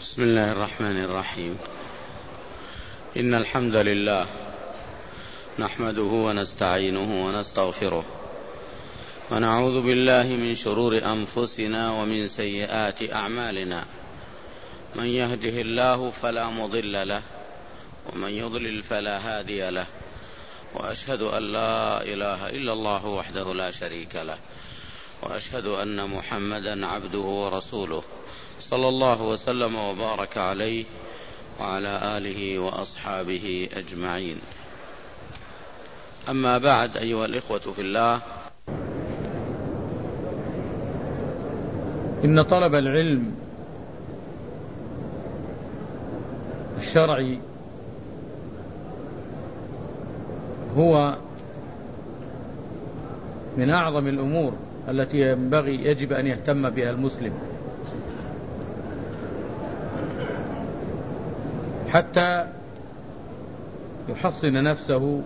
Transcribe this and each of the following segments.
بسم الله الرحمن الرحيم. إن الحمد لله نحمده ونستعينه ونستغفره ونعوذ بالله من شرور أنفسنا ومن سيئات أعمالنا. من يهده الله فلا مضل له ومن يضلل فلا هادي له، وأشهد أن لا إله إلا الله وحده لا شريك له، وأشهد أن محمدا عبده ورسوله صلى الله وسلم وبارك عليه وعلى آله وأصحابه أجمعين. أما بعد، أيها الإخوة في الله، إن طلب العلم الشرعي هو من أعظم الأمور التي يجب أن يهتم بها المسلم حتى يحصن نفسه،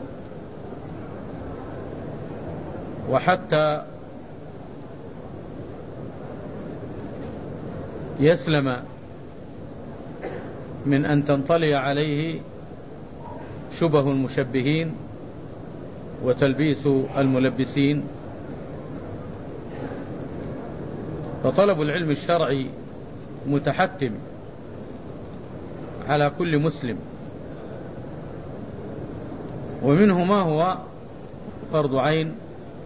وحتى يسلم من أن تنطلي عليه شبه المشبهين وتلبيس الملبسين. فطلب العلم الشرعي متحتم على كل مسلم، ومنه ما هو فرض عين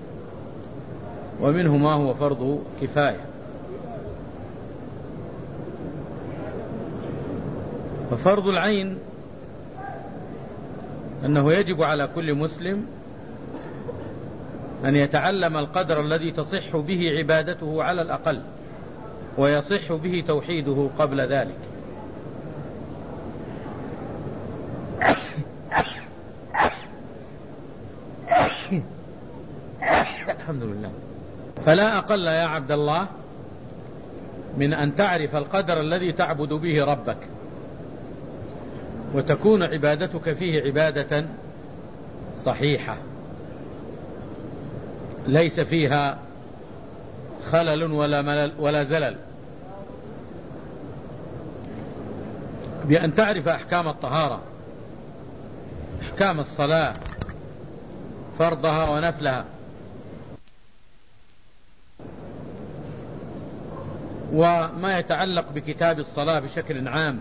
ومنه ما هو فرض كفاية. ففرض العين أنه يجب على كل مسلم أن يتعلم القدر الذي تصح به عبادته على الأقل، ويصح به توحيده قبل ذلك. الحمد لله. فلا أقل يا عبد الله من أن تعرف القدر الذي تعبد به ربك، وتكون عبادتك فيه عبادة صحيحة ليس فيها خلل ولا زلل، بأن تعرف أحكام الطهارة، أحكام الصلاة، فرضها ونفلها، وما يتعلق بكتاب الصلاة بشكل عام،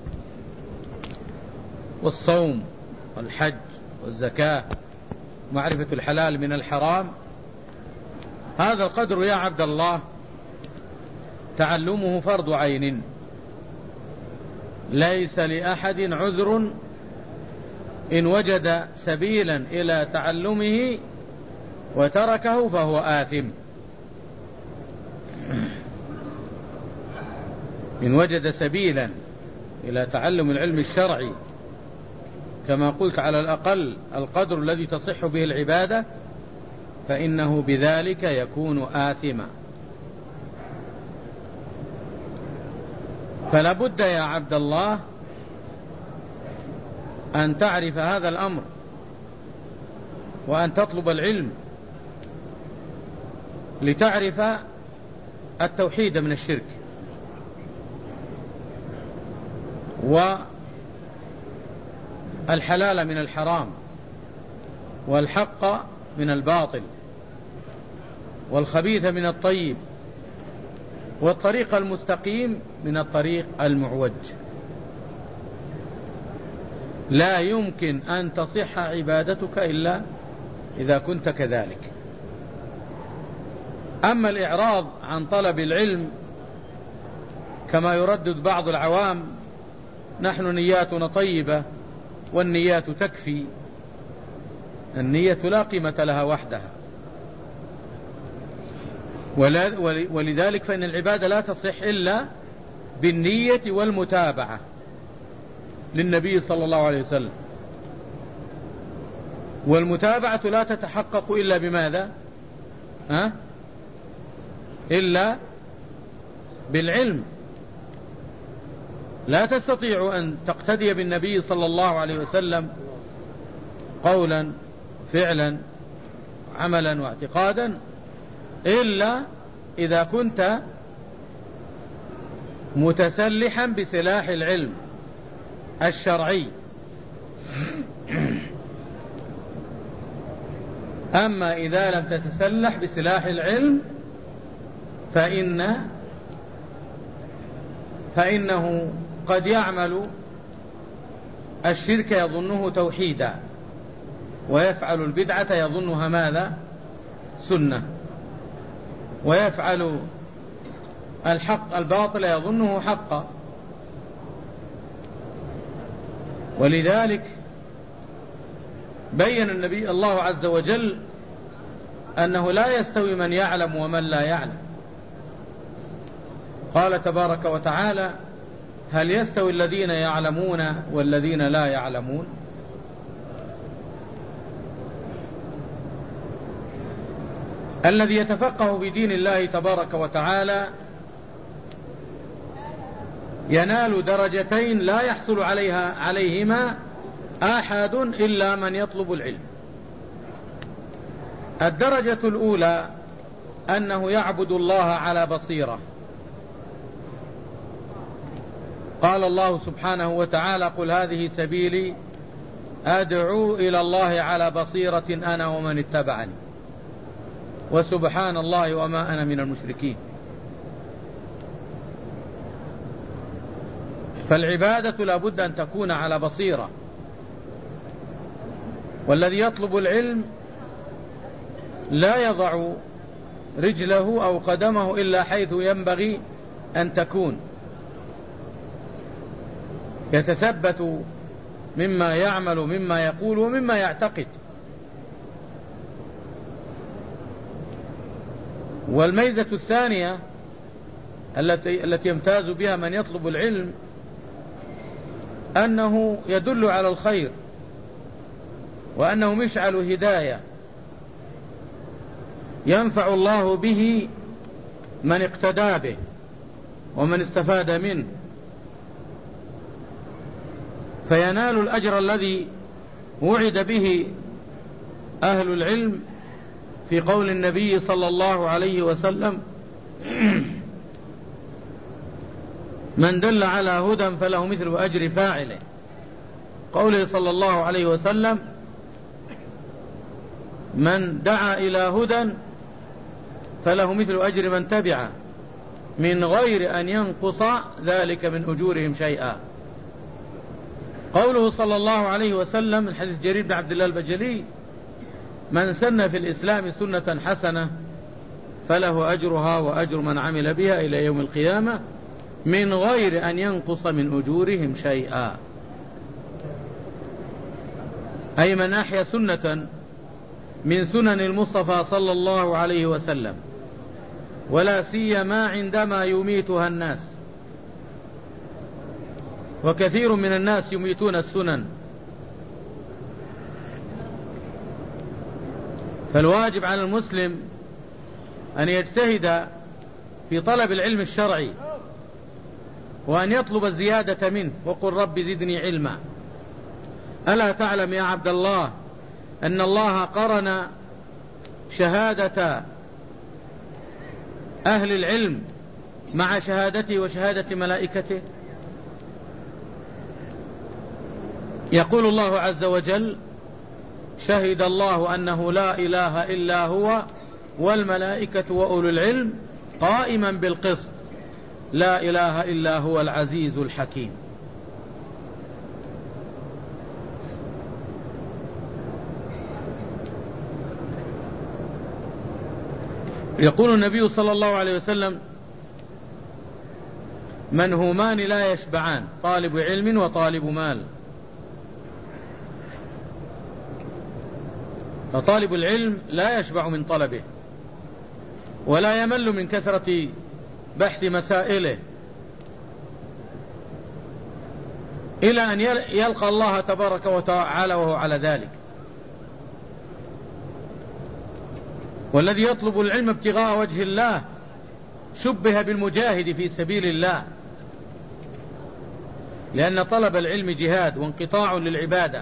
والصوم والحج والزكاة، معرفة الحلال من الحرام. هذا القدر يا عبد الله تعلمه فرض عين، ليس لأحد عذر إن وجد سبيلا إلى تعلمه وتركه فهو آثم. إن وجد سبيلا إلى تعلم العلم الشرعي كما قلت على الأقل القدر الذي تصح به العبادة، فإنه بذلك يكون آثما. فلا بد يا عبد الله أن تعرف هذا الأمر، وأن تطلب العلم لتعرف التوحيد من الشرك، والحلال من الحرام، والحق من الباطل، والخبيث من الطيب، والطريق المستقيم من الطريق المعوج. لا يمكن أن تصح عبادتك إلا إذا كنت كذلك. أما الإعراض عن طلب العلم كما يردد بعض العوام: نحن نياتنا طيبة والنيات تكفي. النية لا قيمة لها وحدها، ولذلك فإن العبادة لا تصح إلا بالنية والمتابعة للنبي صلى الله عليه وسلم. والمتابعة لا تتحقق إلا بماذا؟ إلا بالعلم. لا تستطيع أن تقتدي بالنبي صلى الله عليه وسلم قولا فعلا عملا واعتقادا إلا إذا كنت متسلحا بسلاح العلم الشرعي. أما إذا لم تتسلح بسلاح العلم فإنه قد يعمل الشرك يظنه توحيدا، ويفعل البدعة يظنها ماذا؟ سنة، ويفعل الحق الباطل يظنه حقا. ولذلك بين النبي الله عز وجل أنه لا يستوي من يعلم ومن لا يعلم. قال تبارك وتعالى: هل يستوي الذين يعلمون والذين لا يعلمون؟ الذي يتفقه في دين الله تبارك وتعالى ينال درجتين لا يحصل عليهما أحد إلا من يطلب العلم. الدرجة الأولى أنه يعبد الله على بصيرة. قال الله سبحانه وتعالى: قل هذه سبيلي أدعو إلى الله على بصيرة أنا ومن اتبعني وسبحان الله وما أنا من المشركين. فالعبادة لا بد أن تكون على بصيرة. والذي يطلب العلم لا يضع رجله أو قدمه إلا حيث ينبغي أن تكون، يتثبت مما يعمل مما يقول ومما يعتقد. والميزة الثانية التي يمتاز بها من يطلب العلم أنه يدل على الخير، وأنه مشعل هداية ينفع الله به من اقتدى به ومن استفاد منه، فينال الأجر الذي وعد به أهل العلم في قول النبي صلى الله عليه وسلم: من دل على هدى فله مثل أجر فاعله. قوله صلى الله عليه وسلم: من دعا إلى هدى فله مثل أجر من تبعه من غير أن ينقص ذلك من أجورهم شيئا. قوله صلى الله عليه وسلم من حديث جرير بن عبد الله البجلي: من سن في الإسلام سنة حسنة فله أجرها وأجر من عمل بها إلى يوم القيامة من غير أن ينقص من أجورهم شيئا. أي من أحيا سنة من سنن المصطفى صلى الله عليه وسلم، ولا سيما عندما يميتها الناس، وكثير من الناس يميتون السنن. فالواجب على المسلم أن يجتهد في طلب العلم الشرعي، وأن يطلب الزيادة منه، وقل رب زدني علما. ألا تعلم يا عبد الله أن الله قرن شهادة أهل العلم مع شهادته وشهادة ملائكته؟ يقول الله عز وجل: شهد الله أنه لا إله إلا هو والملائكة وأولو العلم قائما بالقسط لا إله إلا هو العزيز الحكيم. يقول النبي صلى الله عليه وسلم: منهومان لا يشبعان، طالب علم وطالب مال. فطالب العلم لا يشبع من طلبه، ولا يمل من كثرة بحث مسائله، إلى أن يلقى الله تبارك وتعالى وهو على ذلك. والذي يطلب العلم ابتغاء وجه الله شبه بالمجاهد في سبيل الله، لأن طلب العلم جهاد وانقطاع للعبادة،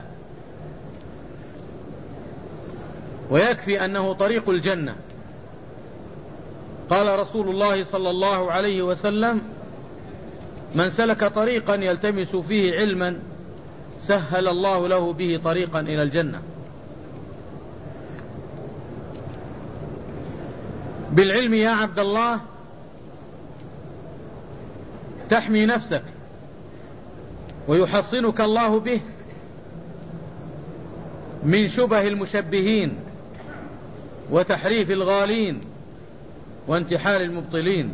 ويكفي أنه طريق الجنة. قال رسول الله صلى الله عليه وسلم: من سلك طريقا يلتمس فيه علما سهل الله له به طريقا إلى الجنة. بالعلم يا عبد الله تحمي نفسك ويحصنك الله به من شبه المشبهين وتحريف الغالين وانتحال المبطلين.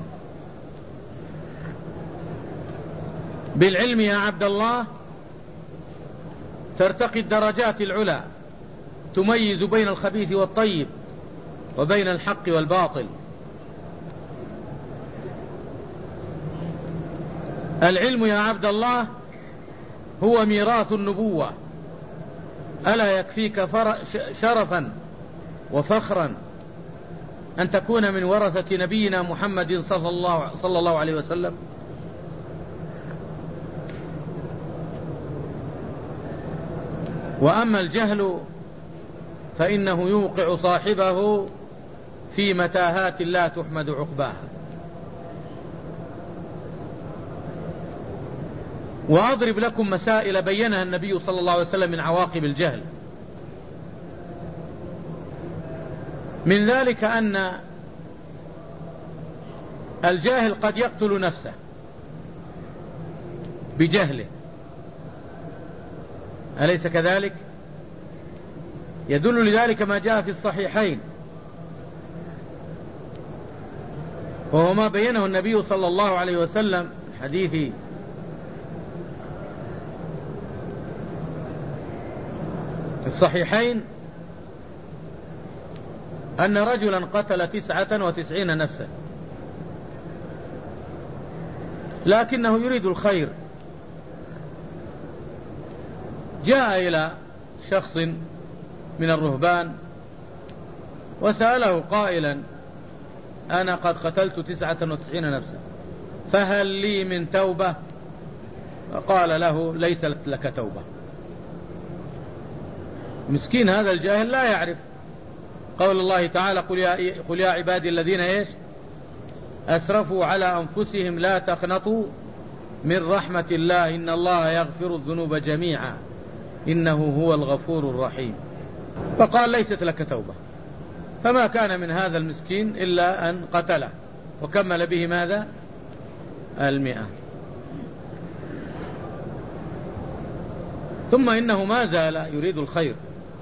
بالعلم يا عبد الله ترتقي الدرجات العلى تميز بين الخبيث والطيب وبين الحق والباطل. العلم يا عبد الله هو ميراث النبوة، ألا يكفيك شرفا وفخرا أن تكون من ورثة نبينا محمد صلى الله عليه وسلم؟ وأما الجهل فإنه يوقع صاحبه في متاهات لا تحمد عقباها. وأضرب لكم مسائل بينها النبي صلى الله عليه وسلم من عواقب الجهل. من ذلك أن الجاهل قد يقتل نفسه بجهله، أليس كذلك؟ يدل لذلك ما جاء في الصحيحين، وهو ما بينه النبي صلى الله عليه وسلم حديث الصحيحين أن رجلا قتل 99 نفسا لكنه يريد الخير. جاء إلى شخص من الرهبان وسأله قائلا: أنا قد قتلت 99 نفسا فهل لي من توبة؟ فقال له: ليست لك توبة. مسكين هذا الجاهل لا يعرف قول الله تعالى: قل يا عبادي الذين أسرفوا على أنفسهم لا تقنطوا من رحمة الله إن الله يغفر الذنوب جميعا إنه هو الغفور الرحيم. فقال: ليست لك توبة. فما كان من هذا المسكين إلا أن قتله وكمل به ماذا؟ 100. ثم إنه ما زال يريد الخير،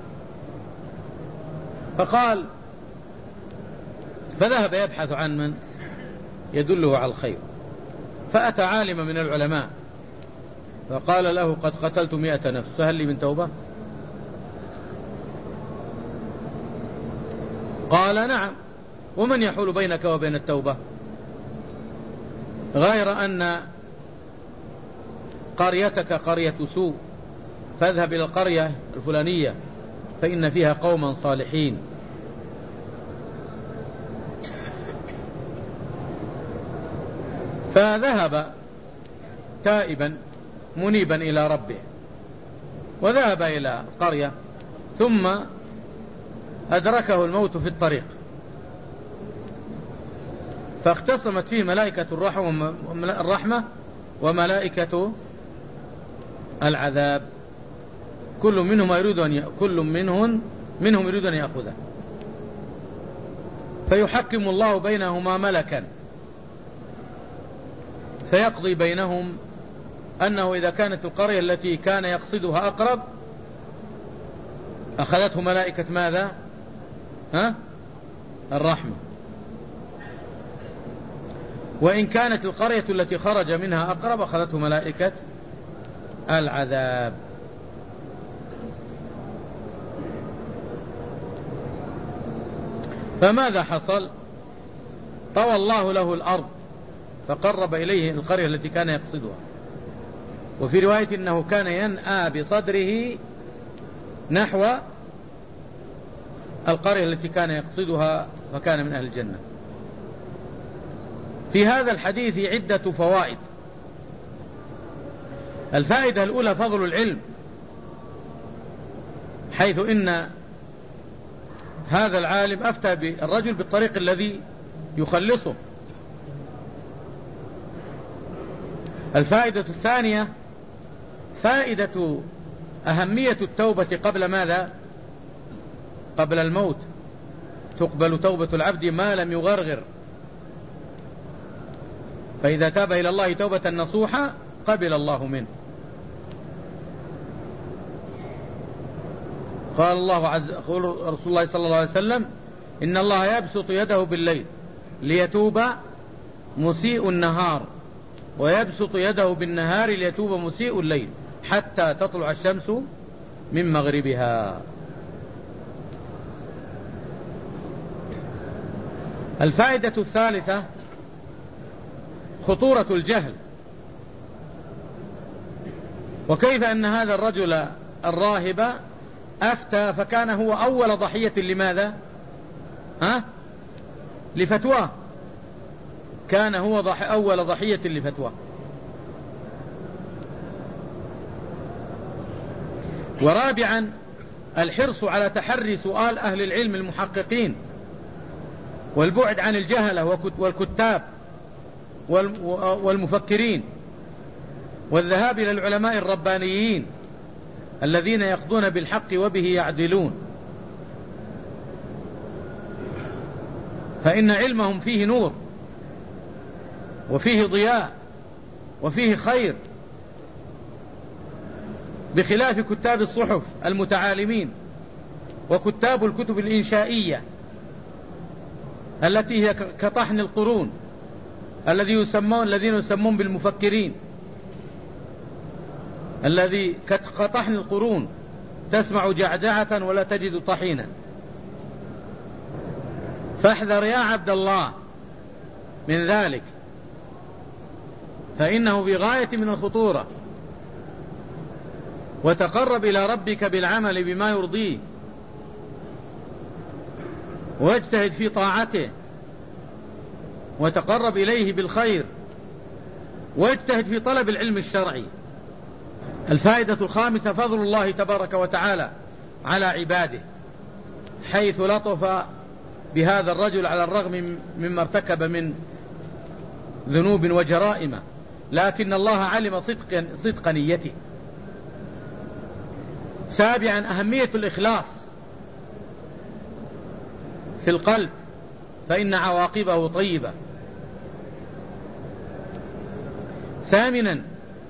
فذهب يبحث عن من يدله على الخير، فأتى عالما من العلماء فقال له: قد قتلت 100 نفس فهل لي من توبة؟ قال: نعم. ومن يحول بينك وبين التوبة غير أن قريتك قرية سوء، فاذهب إلى القرية الفلانية فإن فيها قوما صالحين. فذهب تائبا منيبا إلى ربه، وذهب إلى قرية ثم أدركه الموت في الطريق، فاختصمت فيه ملائكة الرحمة وملائكة العذاب، كل منهم يريد أن يأخذه، فيحكم الله بينهما ملكا فيقضي بينهم أنه إذا كانت القرية التي كان يقصدها أقرب أخذته ملائكة ماذا؟ الرحمة، وإن كانت القرية التي خرج منها أقرب أخذته ملائكة العذاب. فماذا حصل؟ طوى الله له الأرض فقرب إليه القرية التي كان يقصدها، وفي رواية أنه كان ينأى بصدره نحو القرية التي كان يقصدها فكان من أهل الجنة. في هذا الحديث عدة فوائد. الفائدة الأولى فضل العلم، حيث إن هذا العالم أفتى بالرجل بالطريق الذي يخلصه. الفائدة الثانية فائدة أهمية التوبة قبل ماذا؟ قبل الموت. تقبل توبة العبد ما لم يغرغر، فإذا تاب إلى الله توبة نصوحة قبل الله منه. قال قول رسول الله صلى الله عليه وسلم: إن الله يبسط يده بالليل ليتوب مسيء النهار، ويبسط يده بالنهار ليتوب مسيء الليل، حتى تطلع الشمس من مغربها. الفائدة الثالثة خطورة الجهل، وكيف أن هذا الرجل الراهب أفتى فكان هو أول ضحية لماذا؟ لفتواه، كان هو أول ضحية لفتواه. ورابعا الحرص على تحري سؤال أهل العلم المحققين، والبعد عن الجهلة والكتاب والمفكرين، والذهاب إلى العلماء الربانيين الذين يقضون بالحق وبه يعدلون، فإن علمهم فيه نور وفيه ضياء وفيه خير، بخلاف كتاب الصحف المتعالمين وكتاب الكتب الإنشائية التي هي كطحن القرون، الذين يسمون بالمفكرين، الذي كطحن القرون، تسمع جعجعة ولا تجد طحينا. فاحذر يا عبد الله من ذلك، فإنه بغاية من الخطورة. وتقرب إلى ربك بالعمل بما يرضيه، واجتهد في طاعته، وتقرب إليه بالخير، واجتهد في طلب العلم الشرعي. الفائدة الخامسة فضل الله تبارك وتعالى على عباده، حيث لطف بهذا الرجل على الرغم مما ارتكب من ذنوب وجرائم، لكن الله علم صدق نيته. سابعا أهمية الإخلاص في القلب، فإن عواقبه طيبة. ثامنا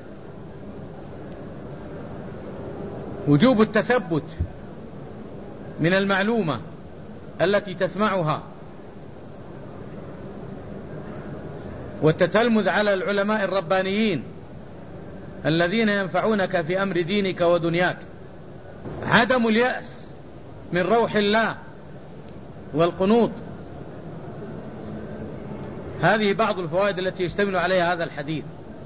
وجوب التثبت من المعلومة التي تسمعها، والتتلمذ على العلماء الربانيين الذين ينفعونك في أمر دينك ودنياك. عدم اليأس من روح الله والقنوط. هذه بعض الفوائد التي يشتمل عليها هذا الحديث.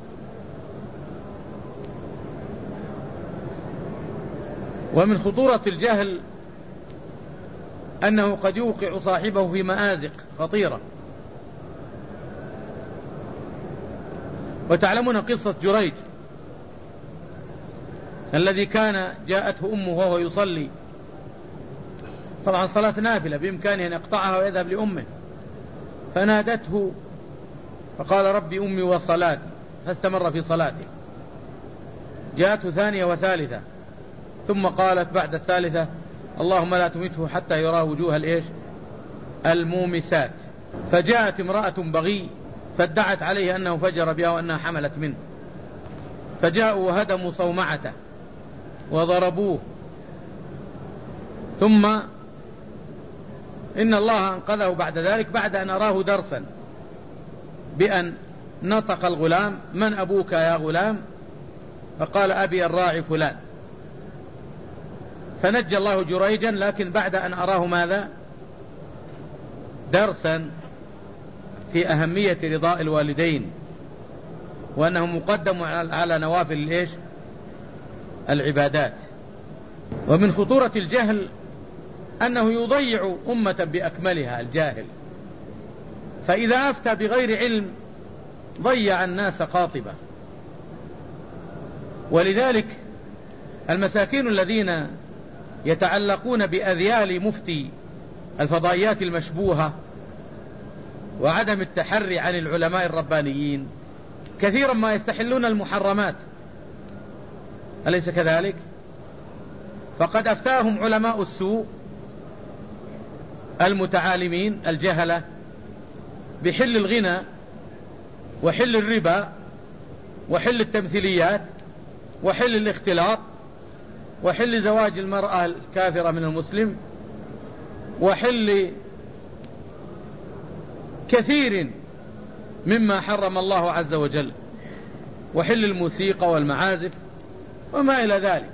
ومن خطورة الجهل أنه قد يوقع صاحبه في مآزق خطيرة. وتعلمون قصة جريج الذي كان جاءته أمه وهو يصلي، طبعا صلاة نافلة بإمكانه أن يقطعها ويذهب لأمه، فنادته فقال: ربي أمي وصلاتي، فاستمر في صلاته. جاءته ثانية وثالثة، ثم قالت بعد الثالثة: اللهم لا تمته حتى يرى وجوه المومسات. فجاءت امرأة بغي فادعت عليه أنه فجر بها وأنها حملت منه، فجاءوا وهدموا صومعته وضربوه. ثم إن الله أنقذه بعد ذلك، بعد أن أراه درسا بأن نطق الغلام: من أبوك يا غلام؟ فقال: أبي الراعي فلان. فنجى الله جريجا، لكن بعد أن أراه ماذا؟ درسا في أهمية رضاء الوالدين، وأنه مقدم على نوافل العبادات. ومن خطورة الجهل أنه يضيع أمة بأكملها الجاهل، فإذا أفتى بغير علم ضيع الناس قاطبة. ولذلك المساكين الذين يتعلقون بأذيال مفتي الفضائيات المشبوهة وعدم التحري عن العلماء الربانيين كثيرا ما يستحلون المحرمات، أليس كذلك؟ فقد أفتاهم علماء السوء المتعالمين الجهلة بحل الغنى وحل الربا وحل التمثيليات وحل الاختلاط وحل زواج المرأة الكافرة من المسلم وحل كثير مما حرم الله عز وجل، وحل الموسيقى والمعازف وما إلى ذلك.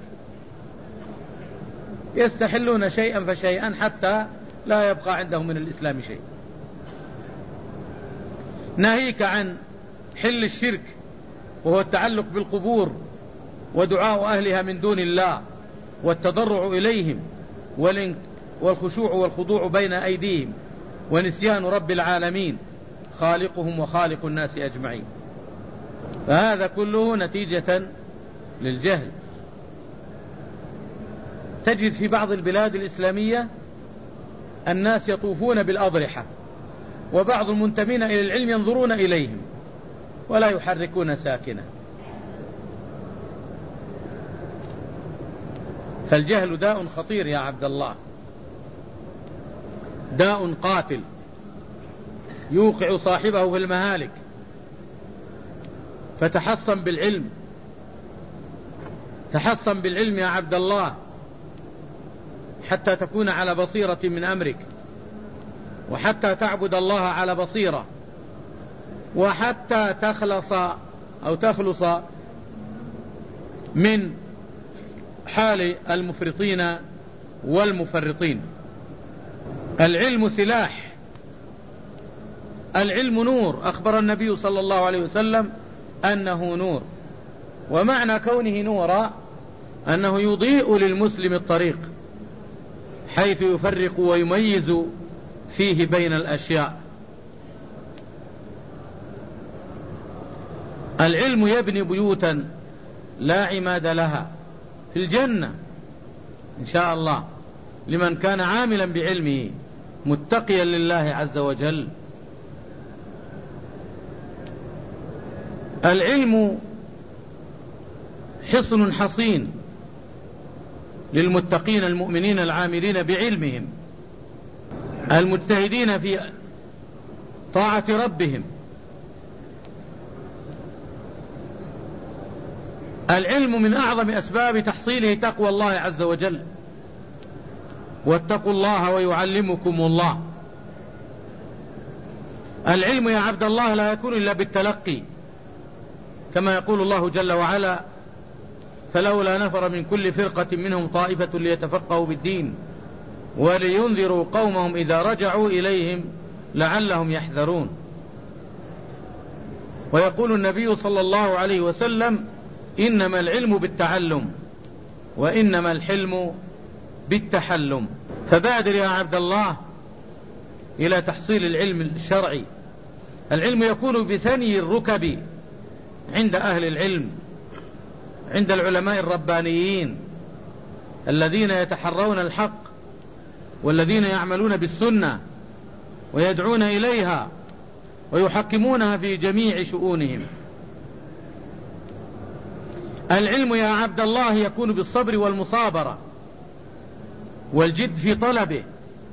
يستحلون شيئا فشيئا حتى لا يبقى عندهم من الإسلام شيء. ناهيك عن حل الشرك وهو التعلق بالقبور ودعاء أهلها من دون الله والتضرع إليهم والخشوع والخضوع بين أيديهم ونسيان رب العالمين خالقهم وخالق الناس أجمعين. فهذا كله نتيجة للجهل. تجد في بعض البلاد الإسلامية الناس يطوفون بالأضرحة، وبعض المنتمين إلى العلم ينظرون إليهم ولا يحركون ساكنة. فالجهل داء خطير يا عبد الله، داء قاتل يوقع صاحبه في المهالك. فتحصن بالعلم، تحصن بالعلم يا عبد الله حتى تكون على بصيرة من أمرك، وحتى تعبد الله على بصيرة، وحتى تخلص من حال المفرطين والمفرطين. العلم سلاح، العلم نور، أخبر النبي صلى الله عليه وسلم أنه نور، ومعنى كونه نورا أنه يضيء للمسلم الطريق حيث يفرق ويميز فيه بين الأشياء. العلم يبني بيوتا لا عماد لها في الجنة إن شاء الله لمن كان عاملا بعلمه متقيا لله عز وجل. العلم حصن حصين للمتقين المؤمنين العاملين بعلمهم المجتهدين في طاعة ربهم. العلم من أعظم أسباب تحصيله تقوى الله عز وجل، واتقوا الله ويعلمكم الله. العلم يا عبد الله لا يكون إلا بالتلقي، كما يقول الله جل وعلا: فلولا نفر من كل فرقة منهم طائفة ليتفقهوا بالدين ولينذروا قومهم إذا رجعوا إليهم لعلهم يحذرون. ويقول النبي صلى الله عليه وسلم: إنما العلم بالتعلم وإنما الحلم بالتحلم. فبادر يا عبد الله إلى تحصيل العلم الشرعي. العلم يكون بثني الركب عند أهل العلم، عند العلماء الربانيين الذين يتحرون الحق والذين يعملون بالسنة ويدعون إليها ويحكمونها في جميع شؤونهم. العلم يا عبد الله يكون بالصبر والمصابرة والجد في طلبه،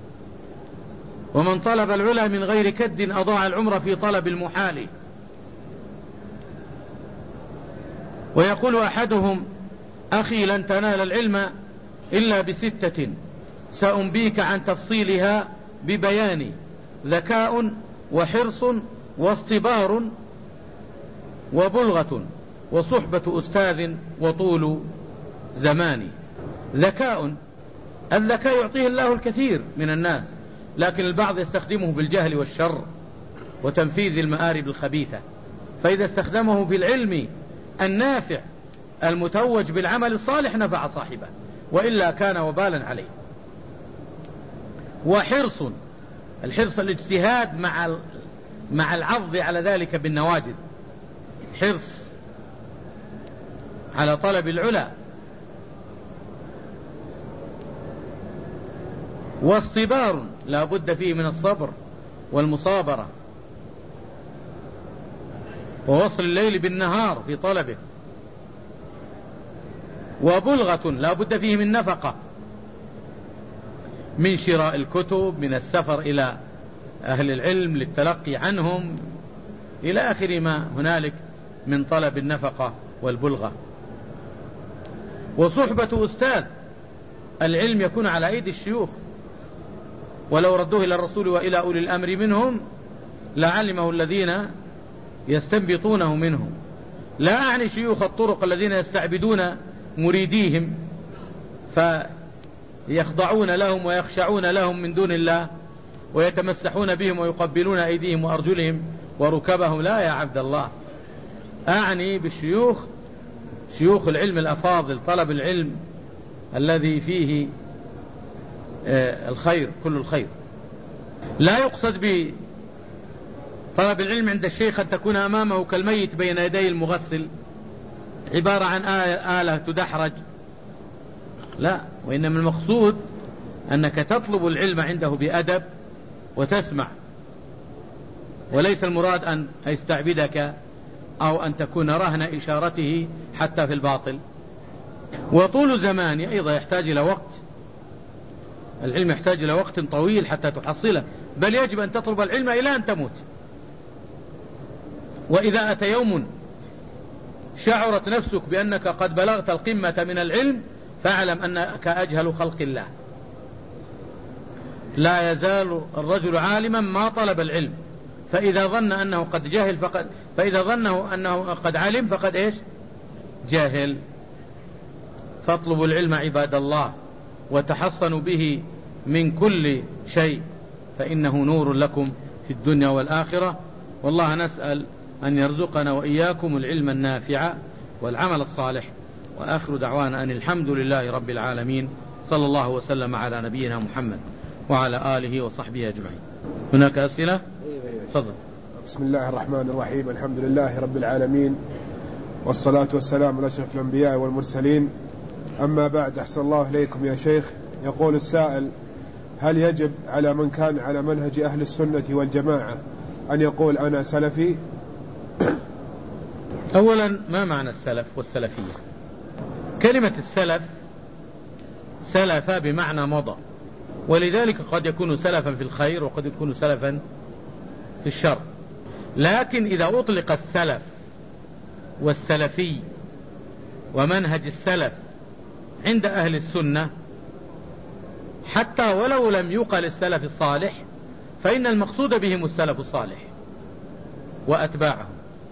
ومن طلب العلا من غير كد أضاع العمر في طلب المحال. ويقول أحدهم: أخي لن تنال العلم إلا بستة سأنبيك عن تفصيلها ببيان: ذكاء وحرص واصطبار وبلغة وصحبة أستاذ وطول زمان. ذكاء، الذكاء يعطيه الله الكثير من الناس، لكن البعض يستخدمه بالجهل والشر وتنفيذ المآرب الخبيثة. فإذا استخدمه في العلم النافع المتوج بالعمل الصالح نفع صاحبه، وإلا كان وبالا عليه. وحرص، الحرص الاجتهاد مع العض على ذلك بالنواجذ، حرص على طلب العلا. واصطبار، لا بد فيه من الصبر والمصابرة. ووصل الليل بالنهار في طلبه، وبلغة لا بد فيه من نفقة، من شراء الكتب، من السفر إلى أهل العلم للتلقي عنهم، إلى آخر ما هنالك من طلب النفقة والبلغة. وصحبة أستاذ العلم يكون على أيدي الشيوخ، ولو ردوه إلى الرسول وإلى أولي الأمر منهم لعلمه الذين يستنبطونه منهم. لا أعني شيوخ الطرق الذين يستعبدون مريديهم فيخضعون لهم ويخشعون لهم من دون الله، ويتمسحون بهم ويقبلون أيديهم وأرجلهم وركبهم. لا يا عبد الله، أعني بالشيوخ شيوخ العلم الأفاضل، طلب العلم الذي فيه الخير، كل الخير. لا يقصد بطلب العلم عند الشيخ أن تكون أمامه كالميت بين يدي المغسل، عبارة عن آلة تدحرج، لا، وإنما المقصود أنك تطلب العلم عنده بأدب وتسمع، وليس المراد أن يستعبدك أو أن تكون رهن إشارته حتى في الباطل. وطول زمان أيضا يحتاج إلى وقت، العلم يحتاج إلى وقت طويل حتى تحصله، بل يجب أن تطلب العلم إلى أن تموت. وإذا أتى يوم شعرت نفسك بأنك قد بلغت القمة من العلم فاعلم أنك أجهل خلق الله. لا يزال الرجل عالما ما طلب العلم، فإذا ظن أنه قد جهل فإذا ظنه أنه قد علم فقد إيش؟ جاهل. فاطلبوا العلم عباد الله وتحصنوا به من كل شيء، فإنه نور لكم في الدنيا والآخرة. والله نسأل أن يرزقنا وإياكم العلم النافع والعمل الصالح. وآخر دعوانا أن الحمد لله رب العالمين، صلى الله وسلم على نبينا محمد وعلى آله وصحبه أجمعين. هناك أسئلة؟ تفضل. بسم الله الرحمن الرحيم، الحمد لله رب العالمين، والصلاة والسلام على أشرف الأنبياء والمرسلين. أما بعد، أحسن الله إليكم يا شيخ. يقول السائل: هل يجب على من كان على منهج أهل السنة والجماعة أن يقول أنا سلفي؟ أولا، ما معنى السلف والسلفية؟ كلمة السلف سلف بمعنى مضى، ولذلك قد يكون سلفا في الخير وقد يكون سلفا في الشر. لكن إذا أطلق السلف والسلفي ومنهج السلف عند أهل السنة، حتى ولو لم يقل السلف الصالح، فإن المقصود بهم السلف الصالح وأتباعهم.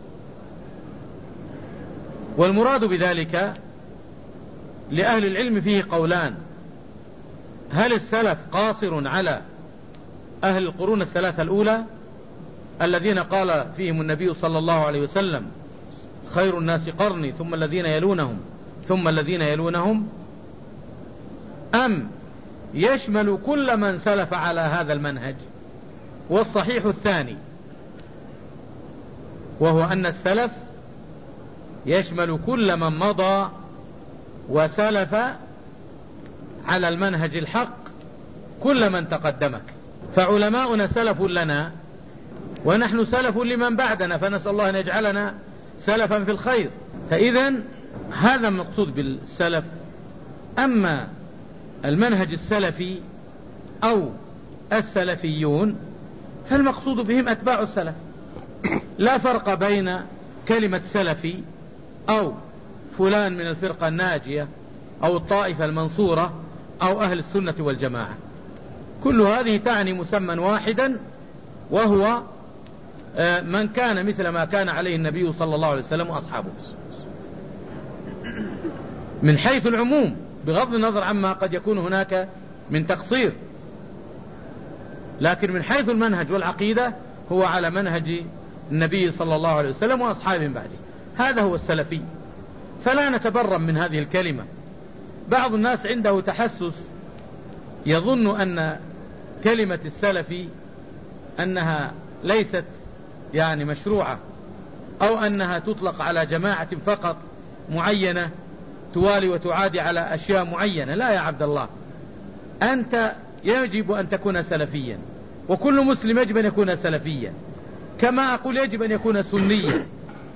والمراد بذلك لأهل العلم فيه قولان: هل السلف قاصر على أهل القرون الثلاثة الأولى الذين قال فيهم النبي صلى الله عليه وسلم: خير الناس قرني ثم الذين يلونهم ثم الذين يلونهم، أم يشمل كل من سلف على هذا المنهج؟ والصحيح الثاني، وهو أن السلف يشمل كل من مضى وسلف على المنهج الحق، كل من تقدمك. فعلماؤنا سلف لنا ونحن سلف لمن بعدنا، فنسأل الله أن يجعلنا سلفا في الخير. فإذا هذا المقصود بالسلف. أما المنهج السلفي أو السلفيون فالمقصود بهم أتباع السلف. لا فرق بين كلمة سلفي أو فلان من الفرقة الناجية أو الطائفة المنصورة أو أهل السنة والجماعة، كل هذه تعني مسمى واحدا، وهو من كان مثل ما كان عليه النبي صلى الله عليه وسلم وأصحابه من حيث العموم، بغض النظر عما قد يكون هناك من تقصير. لكن من حيث المنهج والعقيدة هو على منهج النبي صلى الله عليه وسلم وأصحابه بعده. هذا هو السلفي. فلا نتبرم من هذه الكلمة. بعض الناس عنده تحسس، يظن أن كلمة السلفي أنها ليست يعني مشروعة، أو أنها تطلق على جماعة فقط معينة توالي وتعادي على أشياء معينة. لا يا عبد الله، أنت يجب أن تكون سلفيا، وكل مسلم يجب أن يكون سلفيا، كما أقول يجب أن يكون سنيا،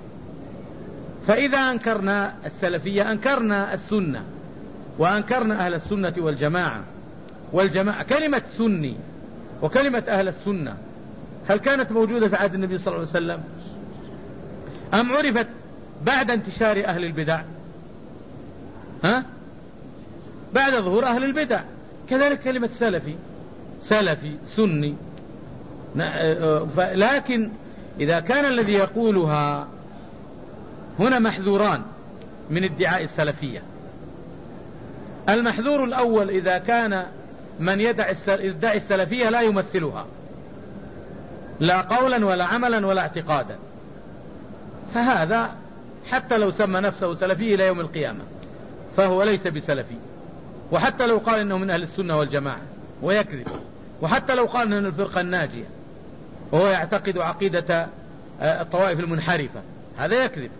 فإذا أنكرنا السلفية أنكرنا السنة وأنكرنا أهل السنة والجماعة. كلمة سني وكلمة أهل السنة هل كانت موجودة في عهد النبي صلى الله عليه وسلم أم عرفت بعد انتشار أهل البدع؟ بعد ظهور أهل البدع. كذلك كلمة سلفي سني. لكن إذا كان الذي يقولها هنا محذوران من ادعاء السلفية. المحذور الأول إذا كان من يدعي السلفية لا يمثلها لا قولا ولا عملا ولا اعتقادا، فهذا حتى لو سمى نفسه سلفي إلى يوم القيامة فهو ليس بسلفي، وحتى لو قال إنه من أهل السنة والجماعة ويكذب، وحتى لو قال إنه الفرقة الناجية وهو يعتقد عقيدة الطوائف المنحرفة هذا يكذب.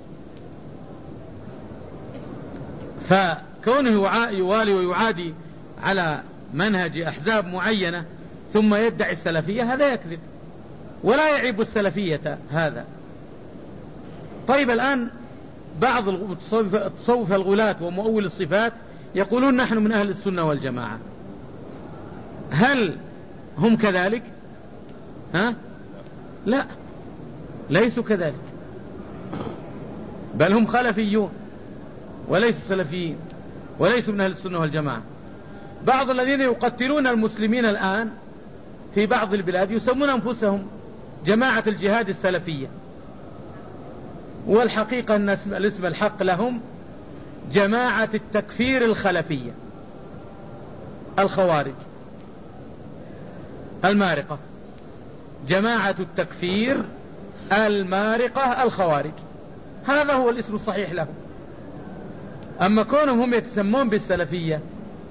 فكونه يوالي ويعادي على منهج أحزاب معينة ثم يدعي السلفية هذا يكذب ولا يعيب السلفية هذا. طيب الآن بعض التصوف الغلاة ومؤول الصفات يقولون نحن من أهل السنة والجماعة، هل هم كذلك؟ لا، ليسوا كذلك، بل هم خلفيون وليسوا سلفيين وليسوا من أهل السنة والجماعة. بعض الذين يقتلون المسلمين الآن في بعض البلاد يسمون أنفسهم جماعة الجهاد السلفية، والحقيقة أن الاسم الحق لهم جماعة التكفير الخلفية، الخوارج المارقة، جماعة التكفير المارقة الخوارج، هذا هو الاسم الصحيح لهم. أما كونهم هم يتسمون بالسلفية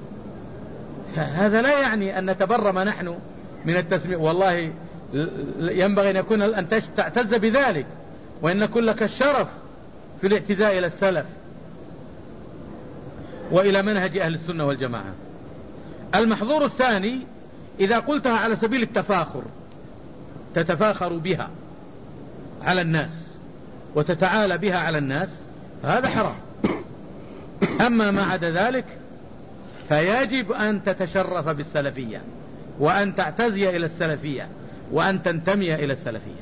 هذا لا يعني أن نتبرم نحن من التسمية، والله ينبغي أن يكون أن تعتز بذلك وأن يكون لك الشرف في الاعتزاء إلى السلف وإلى منهج أهل السنة والجماعة. المحظور الثاني إذا قلتها على سبيل التفاخر تتفاخر بها على الناس وتتعالى بها على الناس فهذا حرام. أما ما عدا ذلك فيجب أن تتشرف بالسلفية وأن تعتزي إلى السلفية وأن تنتمي إلى السلفية.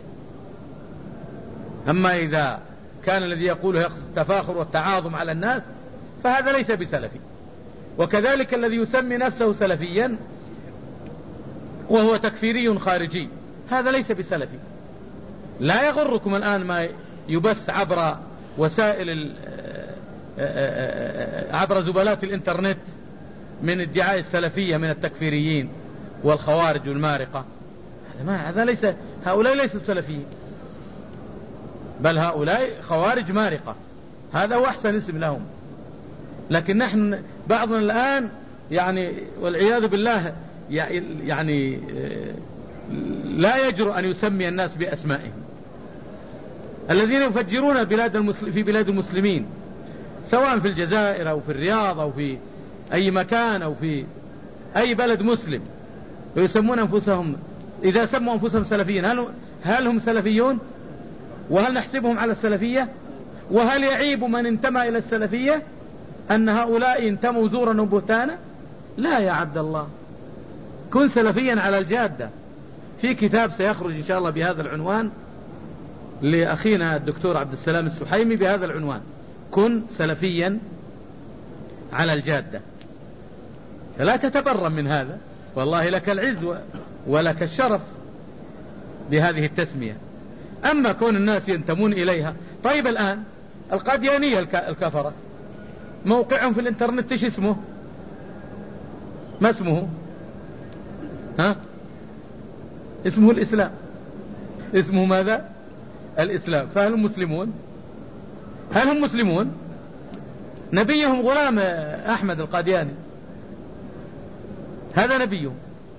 أما إذا كان الذي يقوله يقصد التفاخر والتعاظم على الناس فهذا ليس بسلفي. وكذلك الذي يسمي نفسه سلفيا وهو تكفيري خارجي هذا ليس بسلفي. لا يغركم الآن ما يبث عبر وسائل عبر زبالات الإنترنت من ادعاء السلفية من التكفيريين والخوارج والمارقة، هذا ليس، هؤلاء ليسوا سلفيين بل هؤلاء خوارج مارقة، هذا هو أحسن اسم لهم. لكن نحن بعضنا الآن يعني والعياذ بالله يعني لا يجرؤ أن يسمي الناس بأسمائهم. الذين يفجرون في بلاد المسلمين سواء في الجزائر أو في الرياض أو في أي مكان أو في أي بلد مسلم ويسمون أنفسهم، إذا سموا أنفسهم سلفيين هل هم سلفيون؟ وهل نحسبهم على السلفية؟ وهل يعيب من انتمى إلى السلفية أن هؤلاء انتموا زورا وبهتانا؟ لا يا عبد الله، كن سلفيا على الجادة. في كتاب سيخرج إن شاء الله بهذا العنوان لأخينا الدكتور عبد السلام السحيمي بهذا العنوان، كن سلفيا على الجادة. فلا تتبرم من هذا، والله لك العز ولك الشرف بهذه التسمية. أما كون الناس ينتمون إليها، طيب الآن القاديانية الكفرة موقعهم في الانترنت ايش اسمه؟ ما اسمه؟ اسمه الإسلام. اسمه ماذا؟ الإسلام. فهل هم مسلمون؟ هل هم مسلمون؟ نبيهم غلام أحمد القادياني، هذا نبيهم.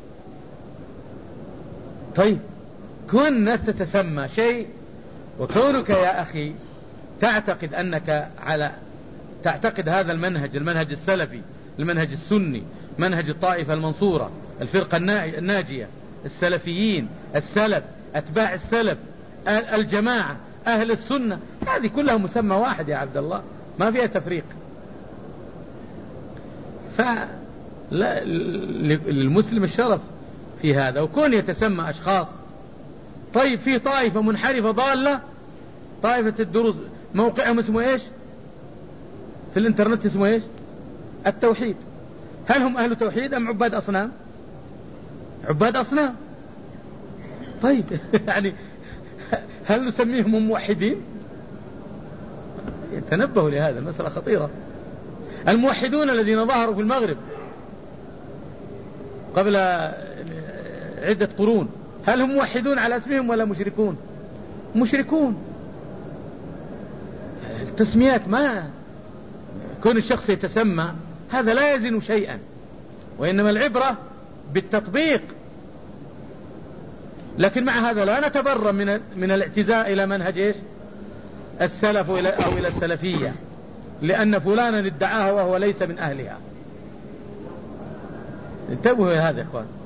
طيب كون الناس تتسمى شيء، وكونك يا أخي تعتقد هذا المنهج السلفي، المنهج السني، منهج الطائفة المنصورة، الفرقة الناجية، السلفيين، السلف، أتباع السلف، الجماعة، أهل السنة، هذه كلها مسمى واحد يا عبد الله، ما فيها تفريق. للمسلم الشرف في هذا، وكون يتسمى أشخاص. طيب في طائفة منحرفة ضالة، طائفة الدروز، موقعهم اسمه إيش في الإنترنت؟ اسمه إيش؟ التوحيد. هل هم أهل توحيد أم عباد أصنام؟ عباد أصنام. طيب يعني هل نسميهم موحدين؟ تنبهوا لهذا، المسألة خطيرة. الموحدون الذين ظهروا في المغرب قبل عدة قرون، هل هم موحدون على اسمهم ولا مشركون؟ مشركون. التسميات، ما كون الشخص يتسمى هذا لا يزن شيئا، وإنما العبرة بالتطبيق. لكن مع هذا لا نتبرم من الاعتزاء إلى منهج إيش؟ السلف أو إلى السلفية، لأن فلانا ادعاها وهو ليس من أهلها. انتبهوا لهذا يا إخوان.